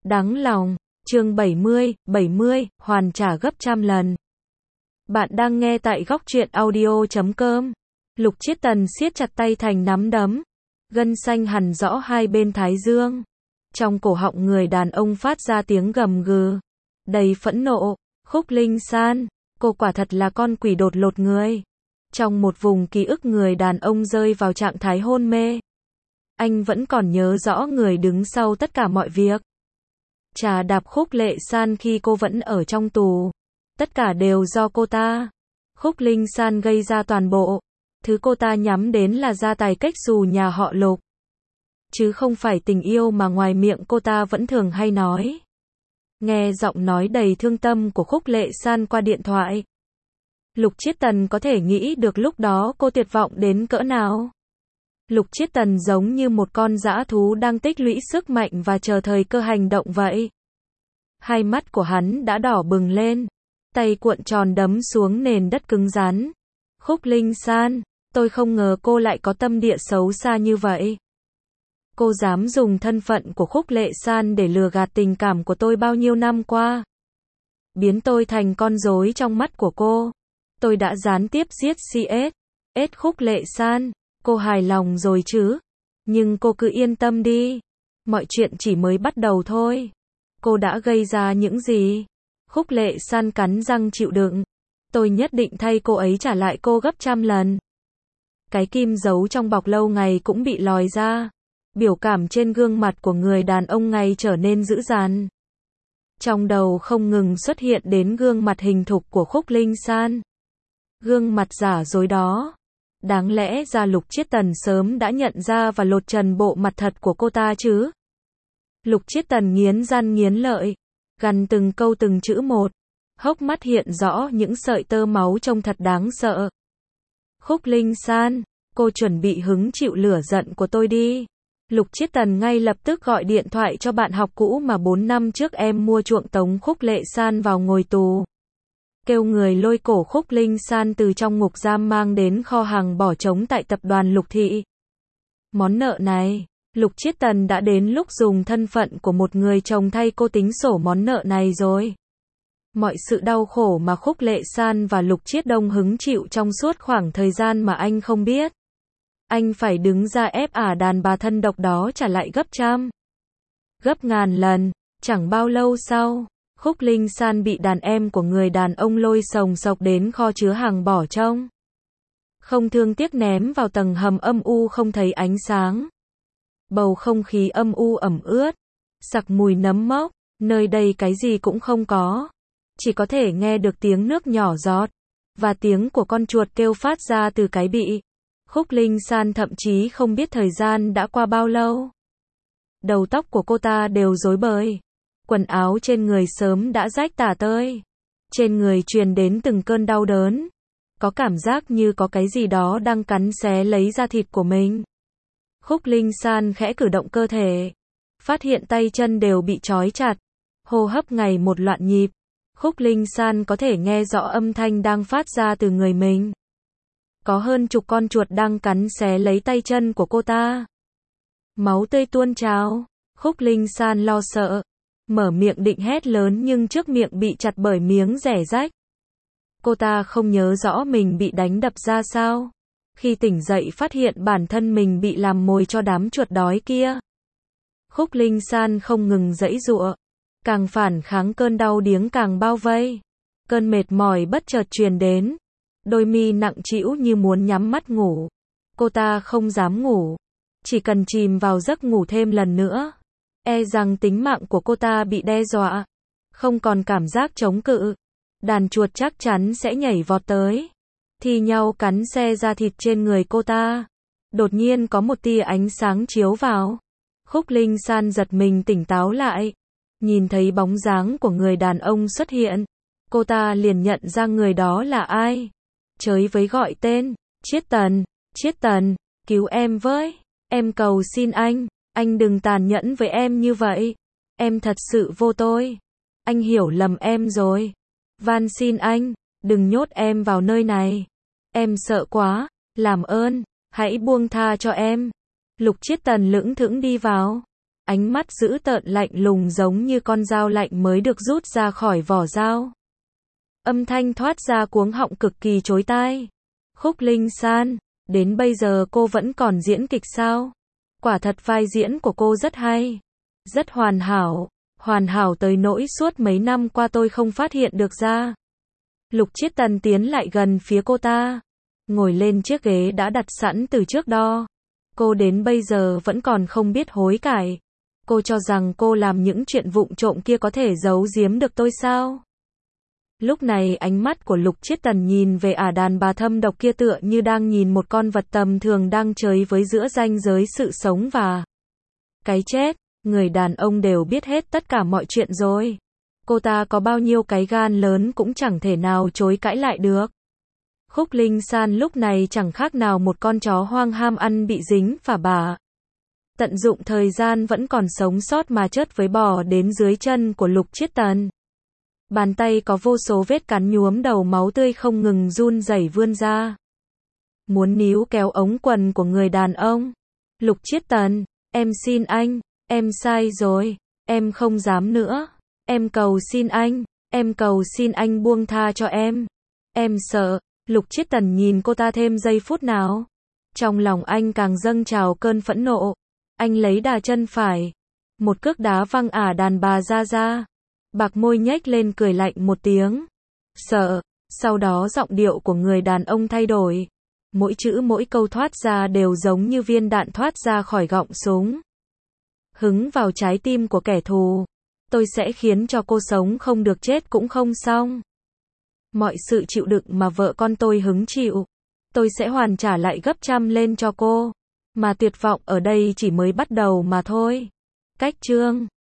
Đáng lòng, chương 70, hoàn trả gấp trăm lần. Bạn đang nghe tại góc truyện audio.com. Lục Chiết Tần siết chặt tay thành nắm đấm, gân xanh hằn rõ hai bên thái dương. Trong cổ họng người đàn ông phát ra tiếng gầm gừ, đầy phẫn nộ. Khúc Linh San, cô quả thật là con quỷ đột lột người. Trong một vùng ký ức người đàn ông rơi vào trạng thái hôn mê. Anh vẫn còn nhớ rõ người đứng sau tất cả mọi việc. Trà đạp Khúc Lệ San khi cô vẫn ở trong tù. Tất cả đều do cô ta. Khúc Linh San gây ra toàn bộ. Thứ cô ta nhắm đến là gia tài cách xù nhà họ Lục. Chứ không phải tình yêu mà ngoài miệng cô ta vẫn thường hay nói. Nghe giọng nói đầy thương tâm của Khúc Lệ San qua điện thoại. Lục Chiết Tần có thể nghĩ được lúc đó cô tuyệt vọng đến cỡ nào. Lục Chiết Tần giống như một con dã thú đang tích lũy sức mạnh và chờ thời cơ hành động vậy. Hai mắt của hắn đã đỏ bừng lên, tay cuộn tròn đấm xuống nền đất cứng rắn. Khúc Linh San, tôi không ngờ cô lại có tâm địa xấu xa như vậy. Cô dám dùng thân phận của Khúc Lệ San để lừa gạt tình cảm của tôi bao nhiêu năm qua. Biến tôi thành con rối trong mắt của cô. Tôi đã gián tiếp giết CS. Khúc Lệ San, cô hài lòng rồi chứ? Nhưng cô cứ yên tâm đi. Mọi chuyện chỉ mới bắt đầu thôi. Cô đã gây ra những gì? Khúc Lệ San cắn răng chịu đựng. Tôi nhất định thay cô ấy trả lại cô gấp trăm lần. Cái kim giấu trong bọc lâu ngày cũng bị lòi ra. Biểu cảm trên gương mặt của người đàn ông ngày trở nên dữ dằn. Trong đầu không ngừng xuất hiện đến gương mặt hình thục của Khúc Linh San. Gương mặt giả dối đó. Đáng lẽ ra Lục Chiết Tần sớm đã nhận ra và lột trần bộ mặt thật của cô ta chứ. Lục Chiết Tần nghiến răng nghiến lợi, gằn từng câu từng chữ một. Hốc mắt hiện rõ những sợi tơ máu trông thật đáng sợ. Khúc Linh San, cô chuẩn bị hứng chịu lửa giận của tôi đi. Lục Chiết Tần ngay lập tức gọi điện thoại cho bạn học cũ mà 4 năm trước em mua chuộng tống Khúc Lệ San vào ngồi tù. Kêu người lôi cổ Khúc Linh San từ trong ngục giam mang đến kho hàng bỏ trống tại tập đoàn Lục Thị. Món nợ này, Lục Chiết Tần đã đến lúc dùng thân phận của một người chồng thay cô tính sổ món nợ này rồi. Mọi sự đau khổ mà Khúc Lệ San và Lục Chiết Đông hứng chịu trong suốt khoảng thời gian mà anh không biết. Anh phải đứng ra ép đàn bà thân độc đó trả lại gấp trăm, gấp ngàn lần. Chẳng bao lâu sau, Khúc Linh San bị đàn em của người đàn ông lôi sồng sộc đến kho chứa hàng bỏ trống. Không thương tiếc ném vào tầng hầm âm u không thấy ánh sáng. Bầu không khí âm u ẩm ướt, sặc mùi nấm mốc, nơi đây cái gì cũng không có. Chỉ có thể nghe được tiếng nước nhỏ giọt, và tiếng của con chuột kêu phát ra từ cái bị. Khúc Linh San thậm chí không biết thời gian đã qua bao lâu. Đầu tóc của cô ta đều rối bời. Quần áo trên người sớm đã rách tả tơi. Trên người truyền đến từng cơn đau đớn. Có cảm giác như có cái gì đó đang cắn xé lấy da thịt của mình. Khúc Linh San khẽ cử động cơ thể. Phát hiện tay chân đều bị trói chặt. Hô hấp ngày một loạn nhịp. Khúc Linh San có thể nghe rõ âm thanh đang phát ra từ người mình. Có hơn chục con chuột đang cắn xé lấy tay chân của cô ta. Máu tươi tuôn trào. Khúc Linh San lo sợ. Mở miệng định hét lớn nhưng trước miệng bị chặt bởi miếng rẻ rách. Cô ta không nhớ rõ mình bị đánh đập ra sao. Khi tỉnh dậy phát hiện bản thân mình bị làm mồi cho đám chuột đói kia. Khúc Linh San không ngừng giãy giụa. Càng phản kháng cơn đau điếng càng bao vây. Cơn mệt mỏi bất chợt truyền đến. Đôi mi nặng trĩu như muốn nhắm mắt ngủ. Cô ta không dám ngủ. Chỉ cần chìm vào giấc ngủ thêm lần nữa. E rằng tính mạng của cô ta bị đe dọa. Không còn cảm giác chống cự. Đàn chuột chắc chắn sẽ nhảy vọt tới. Thi nhau cắn xé da thịt trên người cô ta. Đột nhiên có một tia ánh sáng chiếu vào. Khúc Linh San giật mình tỉnh táo lại. Nhìn thấy bóng dáng của người đàn ông xuất hiện. Cô ta liền nhận ra người đó là ai. Chới với gọi tên. Chiết Tần, cứu em với. Em cầu xin anh đừng tàn nhẫn với em như vậy. Em thật sự vô tội. Anh hiểu lầm em rồi. Van xin anh, đừng nhốt em vào nơi này. Em sợ quá, làm ơn, hãy buông tha cho em. Lục Chiết Tần lững thững đi vào. ánh mắt dữ tợn lạnh lùng giống như con dao lạnh mới được rút ra khỏi vỏ dao. Âm thanh thoát ra cuống họng cực kỳ chói tai. Khúc Linh San, đến bây giờ cô vẫn còn diễn kịch sao? Quả thật vai diễn của cô rất hay, rất hoàn hảo tới nỗi suốt mấy năm qua tôi không phát hiện được ra. Lục Chiết Tần tiến lại gần phía cô ta, ngồi lên chiếc ghế đã đặt sẵn từ trước đó. Cô đến bây giờ vẫn còn không biết hối cải. Cô cho rằng cô làm những chuyện vụng trộm kia có thể giấu giếm được tôi sao? Lúc này ánh mắt của Lục Chiết Tần nhìn về ả đàn bà thâm độc kia tựa như đang nhìn một con vật tầm thường đang chơi với giữa ranh giới sự sống và cái chết. Người đàn ông đều biết hết tất cả mọi chuyện rồi. Cô ta có bao nhiêu cái gan lớn cũng chẳng thể nào chối cãi lại được. Khúc Linh San lúc này chẳng khác nào một con chó hoang ham ăn bị dính và bà tận dụng thời gian vẫn còn sống sót mà chớt với bò đến dưới chân của Lục Chiết Tần. Bàn tay có vô số vết cắn nhuốm đầu máu tươi không ngừng run rẩy vươn ra, muốn níu kéo ống quần của người đàn ông. Lục Chiết Tần, em xin anh, em sai rồi, em không dám nữa, em cầu xin anh buông tha cho em sợ. Lục Chiết Tần nhìn cô ta thêm giây phút nào, trong lòng anh càng dâng trào cơn phẫn nộ. Anh lấy đà chân phải, một cước đá văng ả đàn bà ra. Bạc môi nhếch lên cười lạnh một tiếng. Sợ. Sau đó giọng điệu của người đàn ông thay đổi. Mỗi chữ mỗi câu thoát ra đều giống như viên đạn thoát ra khỏi gọng súng. Hứng vào trái tim của kẻ thù. Tôi sẽ khiến cho cô sống không được chết cũng không xong. Mọi sự chịu đựng mà vợ con tôi hứng chịu, tôi sẽ hoàn trả lại gấp trăm lên cho cô. Mà tuyệt vọng ở đây chỉ mới bắt đầu mà thôi. Cách chương